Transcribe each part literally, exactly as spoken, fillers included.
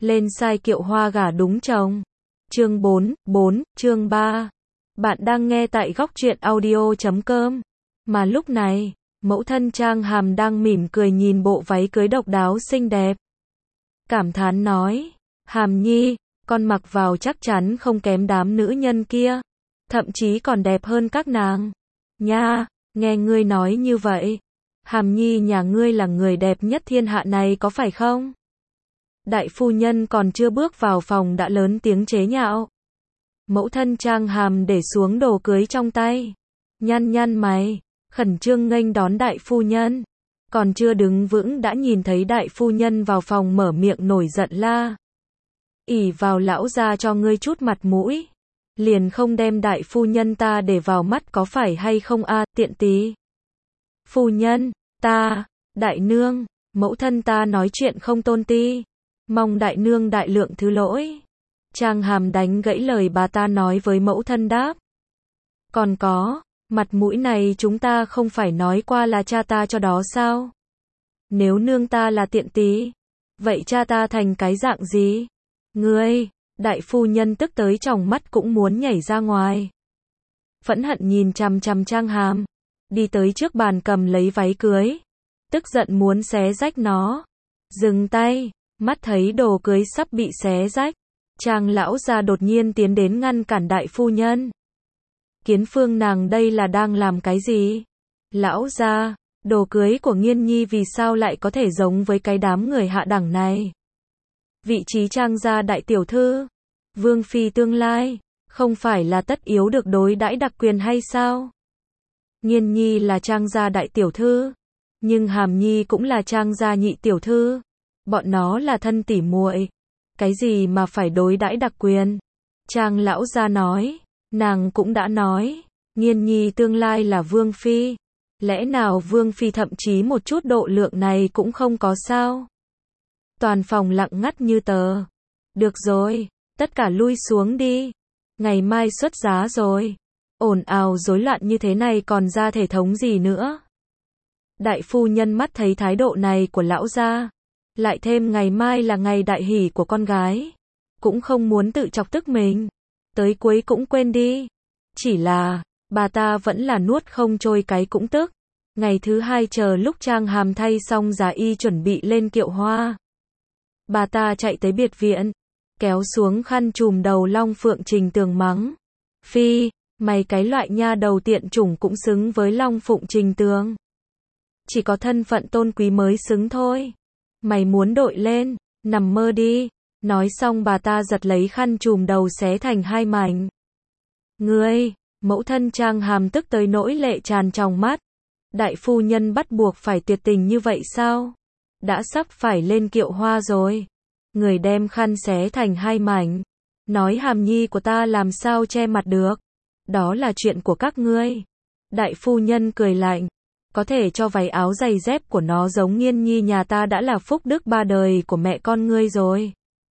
Lên sai kiệu hoa gả đúng chồng. Chương bốn, bốn, chương ba. Bạn đang nghe tại góc truyện audio chấm com. Mà lúc này, mẫu thân Trang Hàm đang mỉm cười nhìn bộ váy cưới độc đáo xinh đẹp. Cảm thán nói, Hàm Nhi, con mặc vào chắc chắn không kém đám nữ nhân kia. Thậm chí còn đẹp hơn các nàng. Nha, nghe ngươi nói như vậy. Hàm Nhi nhà ngươi là người đẹp nhất thiên hạ này có phải không? Đại phu nhân còn chưa bước vào phòng đã lớn tiếng chế nhạo. Mẫu thân Trang Hàm để xuống đồ cưới trong tay. Nhăn nhăn mày, khẩn trương nghênh đón đại phu nhân. Còn chưa đứng vững đã nhìn thấy đại phu nhân vào phòng mở miệng nổi giận la. ỉ vào lão gia cho ngươi chút mặt mũi. Liền không đem đại phu nhân ta để vào mắt có phải hay không a, tiện tí. Phu nhân, ta, đại nương, mẫu thân ta nói chuyện không tôn ti. Mong đại nương đại lượng thứ lỗi. Trang Hàm đánh gãy lời bà ta nói với mẫu thân đáp. Còn có, mặt mũi này chúng ta không phải nói qua là cha ta cho đó sao? Nếu nương ta là tiện tí, vậy cha ta thành cái dạng gì? Ngươi, đại phu nhân tức tới tròng mắt cũng muốn nhảy ra ngoài. Phẫn hận nhìn chằm chằm Trang Hàm, đi tới trước bàn cầm lấy váy cưới, tức giận muốn xé rách nó. Dừng tay, mắt thấy đồ cưới sắp bị xé rách, Trang lão gia đột nhiên tiến đến ngăn cản đại phu nhân. Kiến Phương nàng đây là đang làm cái gì? Lão gia, đồ cưới của Nghiên Nhi vì sao lại có thể giống với cái đám người hạ đẳng này? Vị trí Trang gia đại tiểu thư, vương phi tương lai, không phải là tất yếu được đối đãi đặc quyền hay sao? Nghiên Nhi là Trang gia đại tiểu thư, nhưng Hàm Nhi cũng là Trang gia nhị tiểu thư. Bọn nó là thân tỉ muội, cái gì mà phải đối đãi đặc quyền? Trang lão gia nói, nàng cũng đã nói, Nghiên Nhi tương lai là vương phi, lẽ nào vương phi thậm chí một chút độ lượng này cũng không có sao? Toàn phòng lặng ngắt như tờ. Được rồi, tất cả lui xuống đi, ngày mai xuất giá rồi. Ồn ào rối loạn như thế này còn ra thể thống gì nữa? Đại phu nhân mắt thấy thái độ này của lão gia, lại thêm ngày mai là ngày đại hỷ của con gái, cũng không muốn tự chọc tức mình, tới cuối cũng quên đi. Chỉ là, bà ta vẫn là nuốt không trôi cái cũng tức. Ngày thứ hai chờ lúc Trang Hàm thay xong giá y chuẩn bị lên kiệu hoa, bà ta chạy tới biệt viện, kéo xuống khăn trùm đầu Long Phượng Trình Tường mắng. Phi, mày cái loại nha đầu tiện chủng cũng xứng với Long Phụng Trình Tường. Chỉ có thân phận tôn quý mới xứng thôi. Mày muốn đội lên, nằm mơ đi. Nói xong bà ta giật lấy khăn trùm đầu xé thành hai mảnh. Ngươi, mẫu thân Trang Hàm tức tới nỗi lệ tràn tròng mắt. Đại phu nhân bắt buộc phải tuyệt tình như vậy sao? Đã sắp phải lên kiệu hoa rồi. Người đem khăn xé thành hai mảnh. Nói Hàm Nhi của ta làm sao che mặt được. Đó là chuyện của các ngươi. Đại phu nhân cười lạnh. Có thể cho váy áo giày dép của nó giống Nghiên Nhi nhà ta đã là phúc đức ba đời của mẹ con ngươi rồi.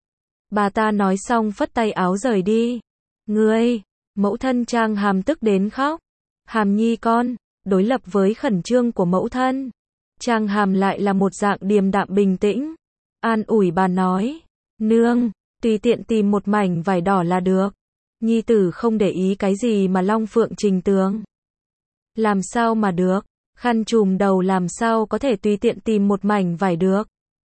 Bà ta nói xong phất tay áo rời đi. Ngươi, mẫu thân Trang Hàm tức đến khóc. Hàm Nhi con, đối lập với khẩn trương của mẫu thân, Trang Hàm lại là một dạng điềm đạm bình tĩnh. An ủi bà nói, nương, tùy tiện tìm một mảnh vải đỏ là được. Nhi tử không để ý cái gì mà Long Phượng Trình Tường. Làm sao mà được? Khăn trùm đầu làm sao có thể tùy tiện tìm một mảnh vải được?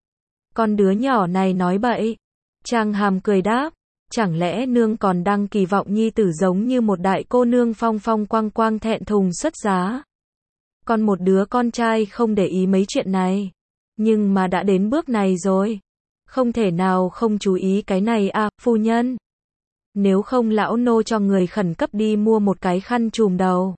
Con đứa nhỏ này nói bậy. Trang Hàm cười đáp, chẳng lẽ nương còn đang kỳ vọng nhi tử giống như một đại cô nương phong phong quang quang thẹn thùng xuất giá? Con một đứa con trai không để ý mấy chuyện này, nhưng mà đã đến bước này rồi, không thể nào không chú ý cái này à, phu nhân. Nếu không lão nô cho người khẩn cấp đi mua một cái khăn trùm đầu.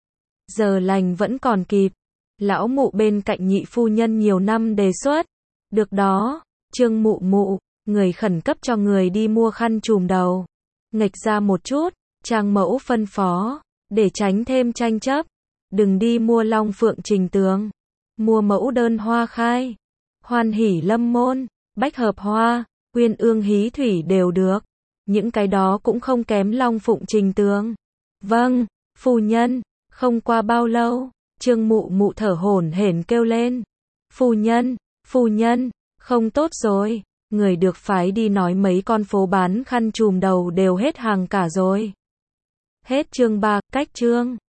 Giờ lành vẫn còn kịp. Lão mụ bên cạnh nhị phu nhân nhiều năm đề xuất. Được đó, Trương mụ mụ, người khẩn cấp cho người đi mua khăn trùm đầu. Nghịch ra một chút, Trang mẫu phân phó, để tránh thêm tranh chấp. Đừng đi mua Long Phượng Trình Tường. Mua mẫu đơn hoa khai, Hoan Hỷ Lâm Môn, Bách Hợp Hoa, Uyên Ương Hí Thủy đều được. Những cái đó cũng không kém Long Phụng Trình Tường. Vâng, phu nhân. Không qua bao lâu, Trương mụ mụ thở hổn hển kêu lên. Phu nhân, phu nhân, không tốt rồi. người được phái đi nói mấy con phố bán khăn trùm đầu đều hết hàng cả rồi. Hết chương ba, cách chương.